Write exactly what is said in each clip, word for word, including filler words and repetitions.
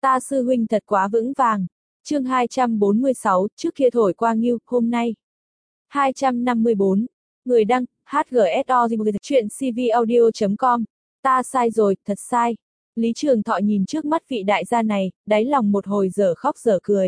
Ta sư huynh thật quá vững vàng. Chương hai trăm bốn mươi sáu, trước kia thổi qua nghiêu, hôm nay. hai trăm năm mươi bốn. Người đăng, hát giê ét o chuyện cvaudio chấm com. Ta sai rồi, thật sai. Lý Trường Thọ nhìn trước mắt vị đại gia này, đáy lòng một hồi dở khóc dở cười.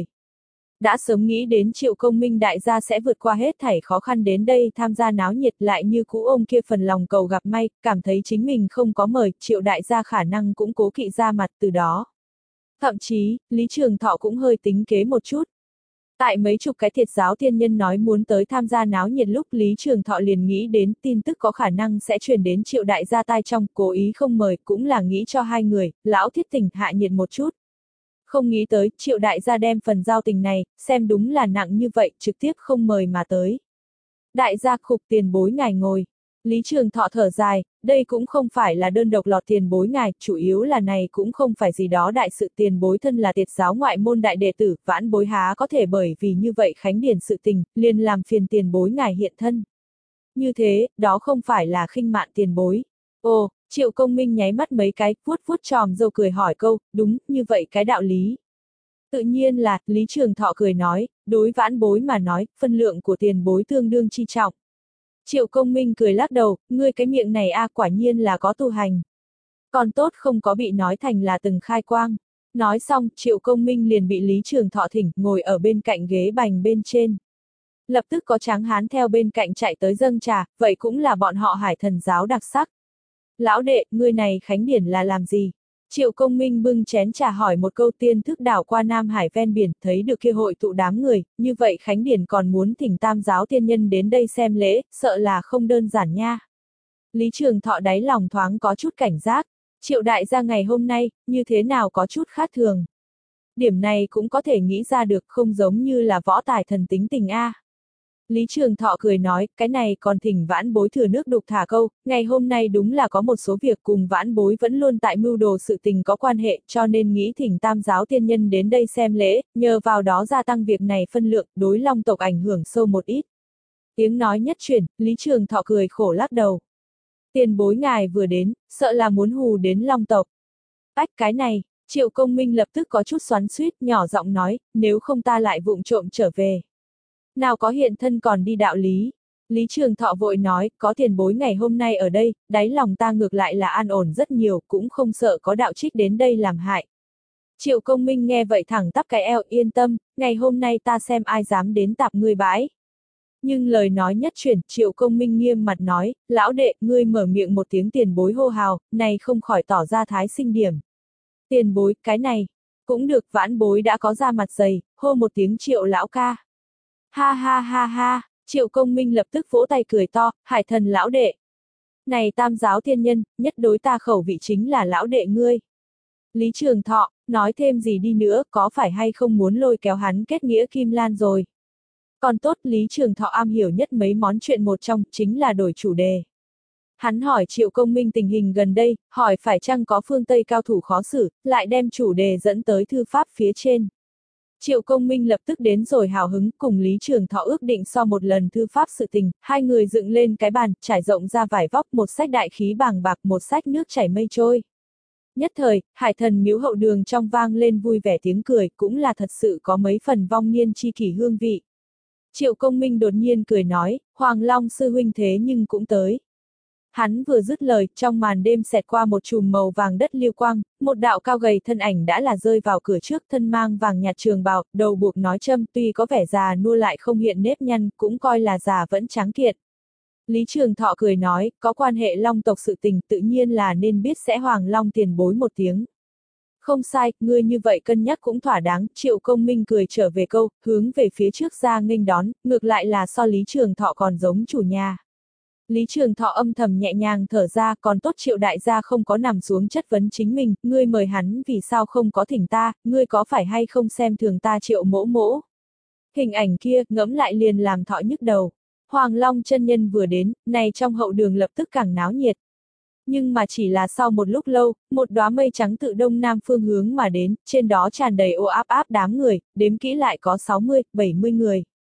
Đã sớm nghĩ đến Triệu Công Minh đại gia sẽ vượt qua hết thảy khó khăn đến đây tham gia náo nhiệt, lại như cũ ông kia phần lòng cầu gặp may, cảm thấy chính mình không có mời, Triệu đại gia khả năng cũng cố kỵ ra mặt từ đó. Thậm chí, Lý Trường Thọ cũng hơi tính kế một chút. Tại mấy chục cái thiệt giáo tiên nhân nói muốn tới tham gia náo nhiệt lúc Lý Trường Thọ liền nghĩ đến tin tức có khả năng sẽ truyền đến Triệu đại gia tai trong, cố ý không mời, cũng là nghĩ cho hai người, lão thiết tình hạ nhiệt một chút. Không nghĩ tới, Triệu đại gia đem phần giao tình này, xem đúng là nặng như vậy, trực tiếp không mời mà tới. Đại gia khục tiền bối ngài ngồi. Lý Trường Thọ thở dài, đây cũng không phải là đơn độc lọt tiền bối ngài, chủ yếu là này cũng không phải gì đó đại sự, tiền bối thân là tiệt giáo ngoại môn đại đệ tử, vãn bối há có thể bởi vì như vậy khánh điển sự tình, liền làm phiền tiền bối ngài hiện thân. Như thế, đó không phải là khinh mạn tiền bối. Ồ, Triệu Công Minh nháy mắt mấy cái, vuốt vuốt tròm râu cười hỏi câu, đúng, như vậy cái đạo lý. Tự nhiên là, Lý Trường Thọ cười nói, đối vãn bối mà nói, phân lượng của tiền bối tương đương chi trọng. Triệu Công Minh cười lắc đầu, ngươi cái miệng này a à, quả nhiên là có tu hành. Còn tốt không có bị nói thành là từng khai quang. Nói xong, Triệu Công Minh liền bị Lý Trường Thọ thỉnh, ngồi ở bên cạnh ghế bành bên trên. Lập tức có tráng hán theo bên cạnh chạy tới dâng trà, vậy cũng là bọn họ Hải Thần giáo đặc sắc. Lão đệ, ngươi này khánh điển là làm gì? Triệu Công Minh bưng chén trà hỏi một câu, tiên thức đảo qua Nam Hải ven biển, thấy được kia hội tụ đám người, như vậy khánh điển còn muốn thỉnh tam giáo tiên nhân đến đây xem lễ, sợ là không đơn giản nha. Lý Trường Thọ đáy lòng thoáng có chút cảnh giác, Triệu đại gia ngày hôm nay, như thế nào có chút khác thường. Điểm này cũng có thể nghĩ ra được, không giống như là võ tài thần tính tình a. Lý Trường Thọ cười nói, cái này còn thỉnh vãn bối thừa nước đục thả câu, ngày hôm nay đúng là có một số việc cùng vãn bối vẫn luôn tại mưu đồ sự tình có quan hệ, cho nên nghĩ thỉnh tam giáo tiên nhân đến đây xem lễ, nhờ vào đó gia tăng việc này phân lượng, đối Long tộc ảnh hưởng sâu một ít. Tiếng nói nhất chuyển, Lý Trường Thọ cười khổ lắc đầu. Tiền bối ngài vừa đến, sợ là muốn hù đến Long tộc. Ách cái này, Triệu Công Minh lập tức có chút xoắn xuýt, nhỏ giọng nói, nếu không ta lại vụng trộm trở về. Nào có hiện thân còn đi đạo lý. Lý Trường Thọ vội nói, có tiền bối ngày hôm nay ở đây, đáy lòng ta ngược lại là an ổn rất nhiều, cũng không sợ có đạo trích đến đây làm hại. Triệu Công Minh nghe vậy thẳng tắp cái eo, yên tâm, ngày hôm nay ta xem ai dám đến tạp ngươi bãi. Nhưng lời nói nhất chuyển, Triệu Công Minh nghiêm mặt nói, lão đệ, ngươi mở miệng một tiếng tiền bối hô hào, này không khỏi tỏ ra thái sinh điểm. Tiền bối, cái này, cũng được, vãn bối đã có ra mặt dày, hô một tiếng Triệu lão ca. Ha ha ha ha, Triệu Công Minh lập tức vỗ tay cười to, Hải Thần lão đệ. Này tam giáo tiên nhân, nhất đối ta khẩu vị chính là lão đệ ngươi. Lý Trường Thọ, nói thêm gì đi nữa, có phải hay không muốn lôi kéo hắn kết nghĩa Kim Lan rồi. Còn tốt, Lý Trường Thọ am hiểu nhất mấy món chuyện, một trong, chính là đổi chủ đề. Hắn hỏi Triệu Công Minh tình hình gần đây, hỏi phải chăng có phương Tây cao thủ khó xử, lại đem chủ đề dẫn tới thư pháp phía trên. Triệu Công Minh lập tức đến rồi hào hứng, cùng Lý Trường Thọ ước định so một lần thư pháp sự tình, hai người dựng lên cái bàn, trải rộng ra vải vóc, một sách đại khí bàng bạc, một sách nước chảy mây trôi. Nhất thời, Hải Thần miếu hậu đường trong vang lên vui vẻ tiếng cười, cũng là thật sự có mấy phần vong niên chi kỷ hương vị. Triệu Công Minh đột nhiên cười nói, Hoàng Long sư huynh thế nhưng cũng tới. Hắn vừa dứt lời, trong màn đêm xẹt qua một chùm màu vàng đất liêu quang, một đạo cao gầy thân ảnh đã là rơi vào cửa trước, thân mang vàng nhạt trường bào, đầu buộc nói châm, tuy có vẻ già nua lại không hiện nếp nhăn, cũng coi là già vẫn tráng kiện. Lý Trường Thọ cười nói, có quan hệ Long tộc sự tình, tự nhiên là nên biết sẽ Hoàng Long tiền bối một tiếng. Không sai, ngươi như vậy cân nhắc cũng thỏa đáng, Triệu Công Minh cười trở về câu, hướng về phía trước ra nghênh đón, ngược lại là so Lý Trường Thọ còn giống chủ nhà. Lý Trường Thọ âm thầm nhẹ nhàng thở ra, còn tốt Triệu đại gia không có nằm xuống chất vấn chính mình, ngươi mời hắn vì sao không có thỉnh ta, ngươi có phải hay không xem thường ta Triệu mỗ mỗ. Hình ảnh kia, ngẫm lại liền làm Thọ nhức đầu. Hoàng Long chân nhân vừa đến, này trong hậu đường lập tức càng náo nhiệt. Nhưng mà chỉ là sau một lúc lâu, một đóa mây trắng tự đông nam phương hướng mà đến, trên đó tràn đầy ô áp áp đám người, đếm kỹ lại có sáu mươi, bảy mươi người.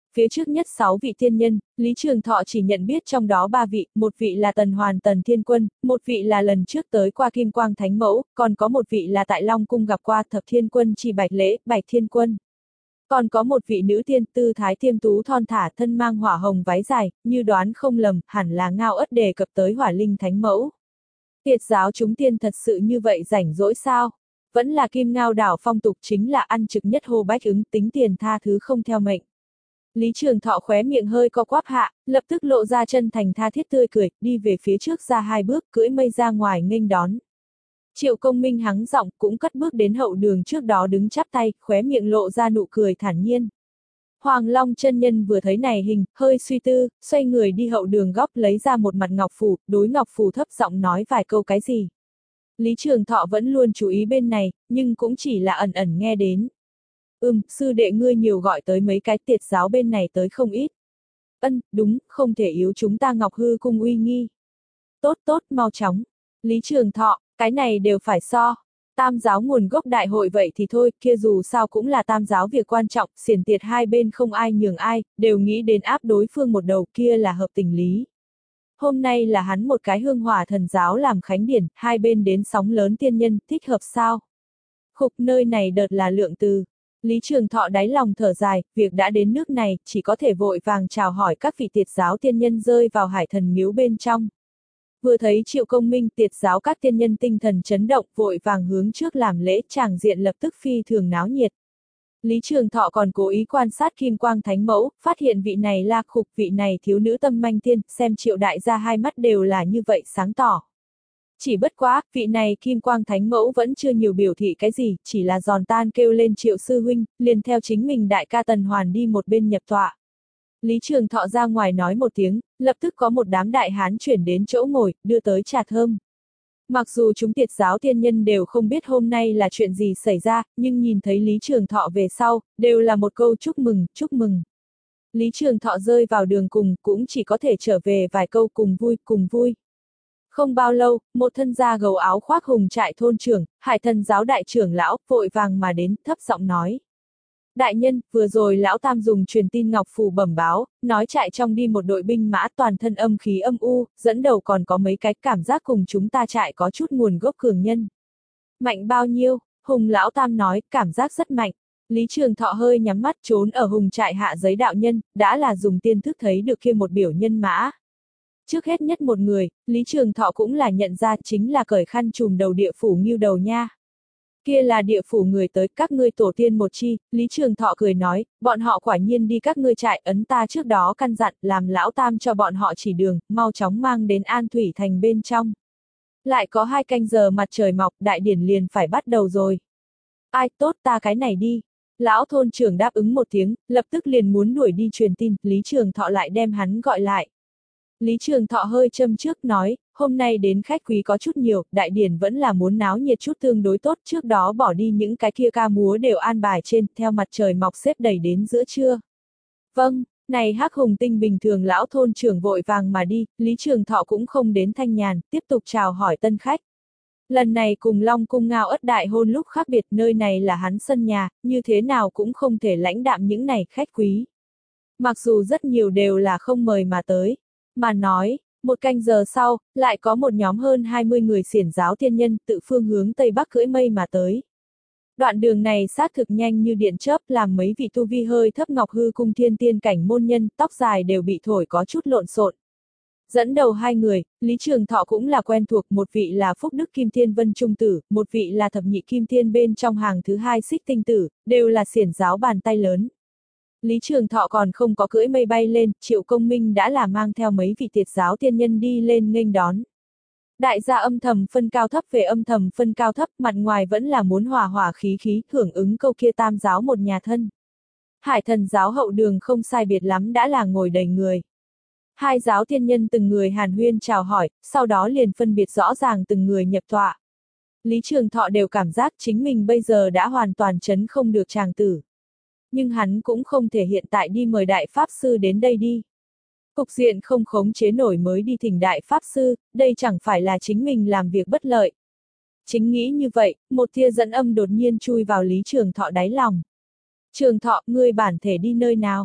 Phía trước nhất sáu vị tiên nhân, Lý Trường Thọ chỉ nhận biết trong đó ba vị, một vị là Tần Hoàn Tần Thiên Quân, một vị là lần trước tới qua Kim Quang Thánh Mẫu, còn có một vị là tại Long Cung gặp qua Thập Thiên Quân Chỉ Bạch Lễ, Bạch Thiên Quân. Còn có một vị nữ tiên tư thái tiêm tú thon thả thân mang hỏa hồng váy dài, như đoán không lầm, hẳn là Ngao Ất đề cập tới Hỏa Linh Thánh Mẫu. Tiệt giáo chúng tiên thật sự như vậy rảnh rỗi sao? Vẫn là Kim Ngao đảo phong tục chính là ăn trực nhất hô bách ứng tính tiền tha thứ không theo mệnh. Lý Trường Thọ khóe miệng hơi co quắp hạ, lập tức lộ ra chân thành tha thiết tươi cười, đi về phía trước ra hai bước, cưỡi mây ra ngoài nghênh đón. Triệu Công Minh hắng giọng cũng cất bước đến hậu đường trước đó đứng chắp tay, khóe miệng lộ ra nụ cười thản nhiên. Hoàng Long chân nhân vừa thấy này hình, hơi suy tư, xoay người đi hậu đường góc lấy ra một mặt ngọc phù, đối ngọc phù thấp giọng nói vài câu cái gì. Lý Trường Thọ vẫn luôn chú ý bên này, nhưng cũng chỉ là ẩn ẩn nghe đến. Ừm, sư đệ ngươi nhiều gọi tới mấy cái tiệt giáo bên này tới không ít. Ân, đúng, không thể yếu chúng ta Ngọc Hư cung uy nghi. Tốt tốt, mau chóng. Lý Trường Thọ, cái này đều phải so. Tam giáo nguồn gốc đại hội vậy thì thôi, kia dù sao cũng là tam giáo việc quan trọng, xiển tiệt hai bên không ai nhường ai, đều nghĩ đến áp đối phương một đầu, kia là hợp tình lý. Hôm nay là hắn một cái hương hỏa thần giáo làm khánh điển, hai bên đến sóng lớn tiên nhân, thích hợp sao? Khục nơi này đợt là lượng từ. Lý Trường Thọ đáy lòng thở dài, việc đã đến nước này, chỉ có thể vội vàng chào hỏi các vị tiệt giáo tiên nhân rơi vào hải thần miếu bên trong. Vừa thấy Triệu Công Minh tiệt giáo các tiên nhân tinh thần chấn động, vội vàng hướng trước làm lễ, tràng diện lập tức phi thường náo nhiệt. Lý Trường Thọ còn cố ý quan sát Kim Quang Thánh Mẫu, phát hiện vị này la khục, vị này thiếu nữ tâm manh tiên, xem Triệu đại gia hai mắt đều là như vậy sáng tỏ. Chỉ bất quá, vị này Kim Quang Thánh Mẫu vẫn chưa nhiều biểu thị cái gì, chỉ là giòn tan kêu lên Triệu sư huynh, liền theo chính mình đại ca Tần Hoàn đi một bên nhập tọa. Lý Trường Thọ ra ngoài nói một tiếng, lập tức có một đám đại hán chuyển đến chỗ ngồi, đưa tới trà thơm. Mặc dù chúng tiệt giáo tiên nhân đều không biết hôm nay là chuyện gì xảy ra, nhưng nhìn thấy Lý Trường Thọ về sau, đều là một câu chúc mừng, chúc mừng. Lý Trường Thọ rơi vào đường cùng, cũng chỉ có thể trở về vài câu cùng vui, cùng vui. Không bao lâu, một thân da gầu áo khoác hùng trại thôn trưởng, hải thần giáo đại trưởng lão, vội vàng mà đến, thấp giọng nói. Đại nhân, vừa rồi lão tam dùng truyền tin ngọc phù bẩm báo, nói trại trong đi một đội binh mã toàn thân âm khí âm u, dẫn đầu còn có mấy cái cảm giác cùng chúng ta trại có chút nguồn gốc cường nhân. Mạnh bao nhiêu? Hùng lão tam nói, cảm giác rất mạnh. Lý Trường Thọ hơi nhắm mắt trốn ở hùng trại hạ giấy đạo nhân, đã là dùng tiên thức thấy được kia một biểu nhân mã. Trước hết nhất một người, Lý Trường Thọ cũng là nhận ra chính là cởi khăn trùm đầu địa phủ Ngưu Đầu Nha. Kia là địa phủ người tới, các ngươi tổ tiên một chi, Lý Trường Thọ cười nói, bọn họ quả nhiên đi các ngươi trại ấn ta trước đó căn dặn, làm lão tam cho bọn họ chỉ đường, mau chóng mang đến An Thủy Thành bên trong. Lại có hai canh giờ mặt trời mọc, đại điển liền phải bắt đầu rồi. Ai tốt ta cái này đi. Lão thôn trưởng đáp ứng một tiếng, lập tức liền muốn đuổi đi truyền tin, Lý Trường Thọ lại đem hắn gọi lại. Lý Trường Thọ hơi châm trước nói, hôm nay đến khách quý có chút nhiều, đại điển vẫn là muốn náo nhiệt chút tương đối tốt, trước đó bỏ đi những cái kia ca múa đều an bài trên, theo mặt trời mọc xếp đầy đến giữa trưa. Vâng, này hắc hùng tinh bình thường lão thôn trưởng vội vàng mà đi, Lý Trường Thọ cũng không đến thanh nhàn, tiếp tục chào hỏi tân khách. Lần này cùng Long Cung Ngao Ất đại hôn lúc khác biệt, nơi này là hắn sân nhà, như thế nào cũng không thể lãnh đạm những này khách quý. Mặc dù rất nhiều đều là không mời mà tới. Mà nói, một canh giờ sau, lại có một nhóm hơn hai mươi người xiển giáo tiên nhân tự phương hướng Tây Bắc cưỡi mây mà tới. Đoạn đường này xác thực nhanh như điện chớp làm mấy vị tu vi hơi thấp Ngọc Hư cung thiên tiên cảnh môn nhân tóc dài đều bị thổi có chút lộn xộn. Dẫn đầu hai người, Lý Trường Thọ cũng là quen thuộc, một vị là Phúc Đức Kim Thiên Vân Trung Tử, một vị là thập nhị Kim Thiên bên trong hàng thứ hai Xích Tinh Tử, đều là xiển giáo bàn tay lớn. Lý Trường Thọ còn không có cưỡi mây bay lên, Triệu Công Minh đã là mang theo mấy vị tiệt giáo tiên nhân đi lên nghênh đón. Đại gia âm thầm phân cao thấp về âm thầm phân cao thấp, mặt ngoài vẫn là muốn hòa hòa khí khí, hưởng ứng câu kia tam giáo một nhà thân. Hải thần giáo hậu đường không sai biệt lắm đã là ngồi đầy người. Hai giáo tiên nhân từng người hàn huyên chào hỏi, sau đó liền phân biệt rõ ràng từng người nhập tọa. Lý Trường Thọ đều cảm giác chính mình bây giờ đã hoàn toàn chấn không được tràng tử. Nhưng hắn cũng không thể hiện tại đi mời đại pháp sư đến đây đi. Cục diện không khống chế nổi mới đi thỉnh đại pháp sư, đây chẳng phải là chính mình làm việc bất lợi. Chính nghĩ như vậy, một tia dẫn âm đột nhiên chui vào Lý Trường Thọ đáy lòng. Trường Thọ, ngươi bản thể đi nơi nào?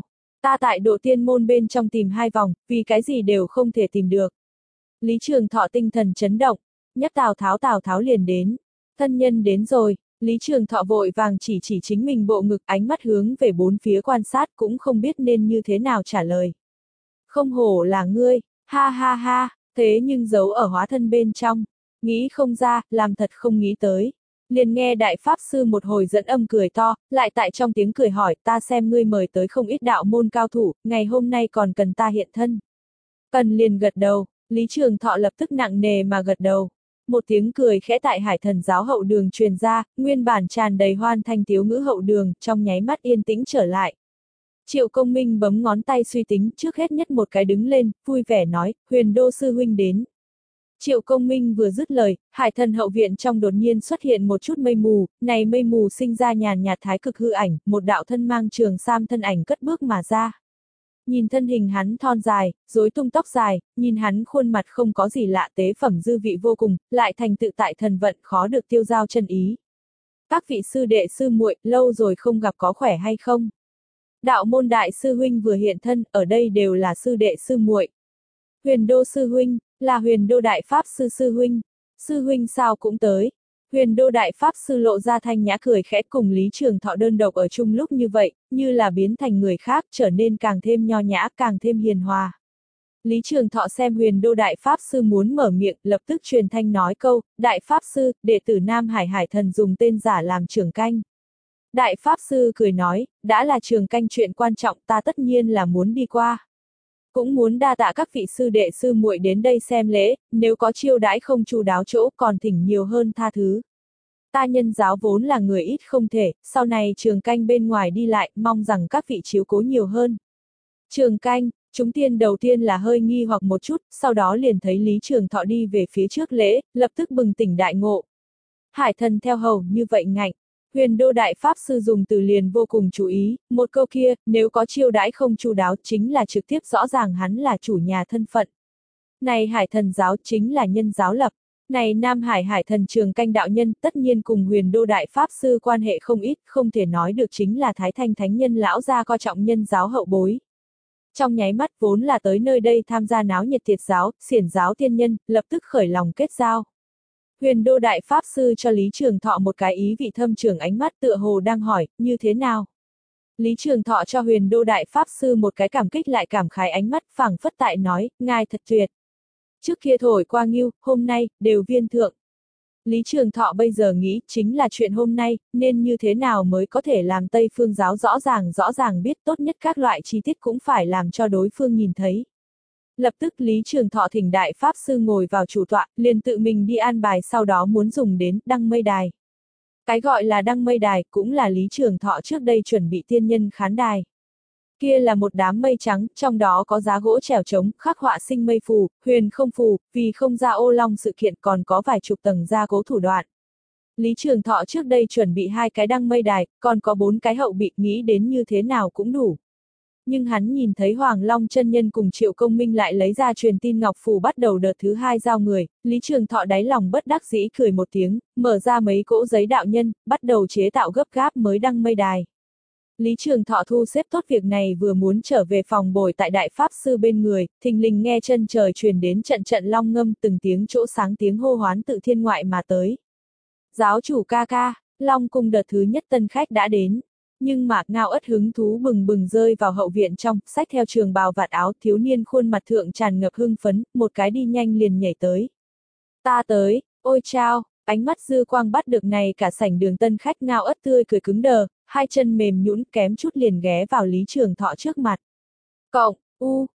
Ta tại độ tiên môn bên trong tìm hai vòng, vì cái gì đều không thể tìm được. Lý Trường Thọ tinh thần chấn động, nhắc Tào Tháo Tào Tháo liền đến. Thân nhân đến rồi, Lý Trường Thọ vội vàng chỉ chỉ chính mình bộ ngực, ánh mắt hướng về bốn phía quan sát, cũng không biết nên như thế nào trả lời. Không hổ là ngươi, ha ha ha, thế nhưng giấu ở hóa thân bên trong. Nghĩ không ra, làm thật không nghĩ tới. Liền nghe đại pháp sư một hồi dẫn âm cười to, lại tại trong tiếng cười hỏi, ta xem ngươi mời tới không ít đạo môn cao thủ, ngày hôm nay còn cần ta hiện thân. Cần liền gật đầu, Lý Trường Thọ lập tức nặng nề mà gật đầu. Một tiếng cười khẽ tại Hải Thần giáo hậu đường truyền ra, nguyên bản tràn đầy hoan thanh tiếu ngữ hậu đường, trong nháy mắt yên tĩnh trở lại. Triệu Công Minh bấm ngón tay suy tính, trước hết nhất một cái đứng lên, vui vẻ nói, Huyền Đô sư huynh đến. Triệu Công Minh vừa dứt lời, Hải Thần hậu viện trong đột nhiên xuất hiện một chút mây mù, này mây mù sinh ra nhàn nhạt thái cực hư ảnh, một đạo thân mang trường sam thân ảnh cất bước mà ra. Nhìn thân hình hắn thon dài, rối tung tóc dài, nhìn hắn khuôn mặt không có gì lạ, tế phẩm dư vị vô cùng, lại thành tự tại thần vận, khó được tiêu giao chân ý. Các vị sư đệ sư muội, lâu rồi không gặp, có khỏe hay không? Đạo môn đại sư huynh vừa hiện thân, ở đây đều là sư đệ sư muội. Huyền Đô sư huynh, là Huyền Đô đại pháp sư sư huynh. Sư huynh sao cũng tới. Huyền Đô đại pháp sư lộ ra thanh nhã cười khẽ, cùng Lý Trường Thọ đơn độc ở chung lúc như vậy, như là biến thành người khác, trở nên càng thêm nho nhã, càng thêm hiền hòa. Lý Trường Thọ xem Huyền Đô đại pháp sư muốn mở miệng, lập tức truyền thanh nói câu, đại pháp sư, đệ tử Nam Hải Hải Thần dùng tên giả làm trưởng canh. Đại pháp sư cười nói, đã là trường canh chuyện quan trọng, ta tất nhiên là muốn đi qua. Cũng muốn đa tạ các vị sư đệ sư muội đến đây xem lễ, nếu có chiêu đãi không chu đáo chỗ, còn thỉnh nhiều hơn tha thứ. Ta nhân giáo vốn là người ít không thể, sau này trường canh bên ngoài đi lại, mong rằng các vị chiếu cố nhiều hơn. Trường canh, chúng tiên đầu tiên là hơi nghi hoặc một chút, sau đó liền thấy Lý Trường Thọ đi về phía trước lễ, lập tức bừng tỉnh đại ngộ. Hải Thần theo hầu như vậy ngạnh. Huyền Đô đại pháp sư dùng từ liền vô cùng chú ý, một câu kia, nếu có chiêu đãi không chu đáo chính là trực tiếp rõ ràng hắn là chủ nhà thân phận. Này Hải Thần giáo chính là nhân giáo lập. Này Nam Hải Hải Thần trường canh đạo nhân tất nhiên cùng Huyền Đô đại pháp sư quan hệ không ít, không thể nói được chính là Thái Thanh Thánh Nhân lão gia coi trọng nhân giáo hậu bối. Trong nháy mắt vốn là tới nơi đây tham gia náo nhiệt thiệt giáo, xiển giáo tiên nhân, lập tức khởi lòng kết giao. Huyền Đô đại pháp sư cho Lý Trường Thọ một cái ý vị thâm trường ánh mắt, tựa hồ đang hỏi, như thế nào? Lý Trường Thọ cho Huyền Đô đại pháp sư một cái cảm kích lại cảm khái ánh mắt, phảng phất tại nói, ngài thật tuyệt. Trước kia thổi qua nghiêu, hôm nay, đều viên thượng. Lý Trường Thọ bây giờ nghĩ, chính là chuyện hôm nay, nên như thế nào mới có thể làm Tây Phương giáo rõ ràng rõ ràng biết, tốt nhất các loại chi tiết cũng phải làm cho đối phương nhìn thấy. Lập tức Lý Trường Thọ thỉnh đại pháp sư ngồi vào chủ tọa, liền tự mình đi an bài, sau đó muốn dùng đến đăng mây đài. Cái gọi là đăng mây đài cũng là Lý Trường Thọ trước đây chuẩn bị tiên nhân khán đài. Kia là một đám mây trắng, trong đó có giá gỗ trèo trống, khắc họa sinh mây phù, huyền không phù, vì không ra ô long sự kiện còn có vài chục tầng gia cố thủ đoạn. Lý Trường Thọ trước đây chuẩn bị hai cái đăng mây đài, còn có bốn cái hậu bị, nghĩ đến như thế nào cũng đủ. Nhưng hắn nhìn thấy Hoàng Long chân nhân cùng Triệu Công Minh lại lấy ra truyền tin ngọc phù bắt đầu đợt thứ hai giao người, Lý Trường Thọ đáy lòng bất đắc dĩ cười một tiếng, mở ra mấy cỗ giấy đạo nhân, bắt đầu chế tạo gấp gáp mới đăng mây đài. Lý Trường Thọ thu xếp tốt việc này vừa muốn trở về phòng bồi tại đại pháp sư bên người, thình lình nghe chân trời truyền đến trận trận long ngâm, từng tiếng chỗ sáng tiếng hô hoán tự thiên ngoại mà tới. Giáo chủ ca ca, Long cung đợt thứ nhất tân khách đã đến. Nhưng mà Ngao Ất hứng thú bừng bừng rơi vào hậu viện trong, xách theo trường bào vạt áo, thiếu niên khuôn mặt thượng tràn ngập hưng phấn, một cái đi nhanh liền nhảy tới. Ta tới, ôi chao, ánh mắt dư quang bắt được này cả sảnh đường tân khách, Ngao Ất tươi cười cứng đờ, hai chân mềm nhũn kém chút liền ghé vào Lý Trường Thọ trước mặt. Cộng, u,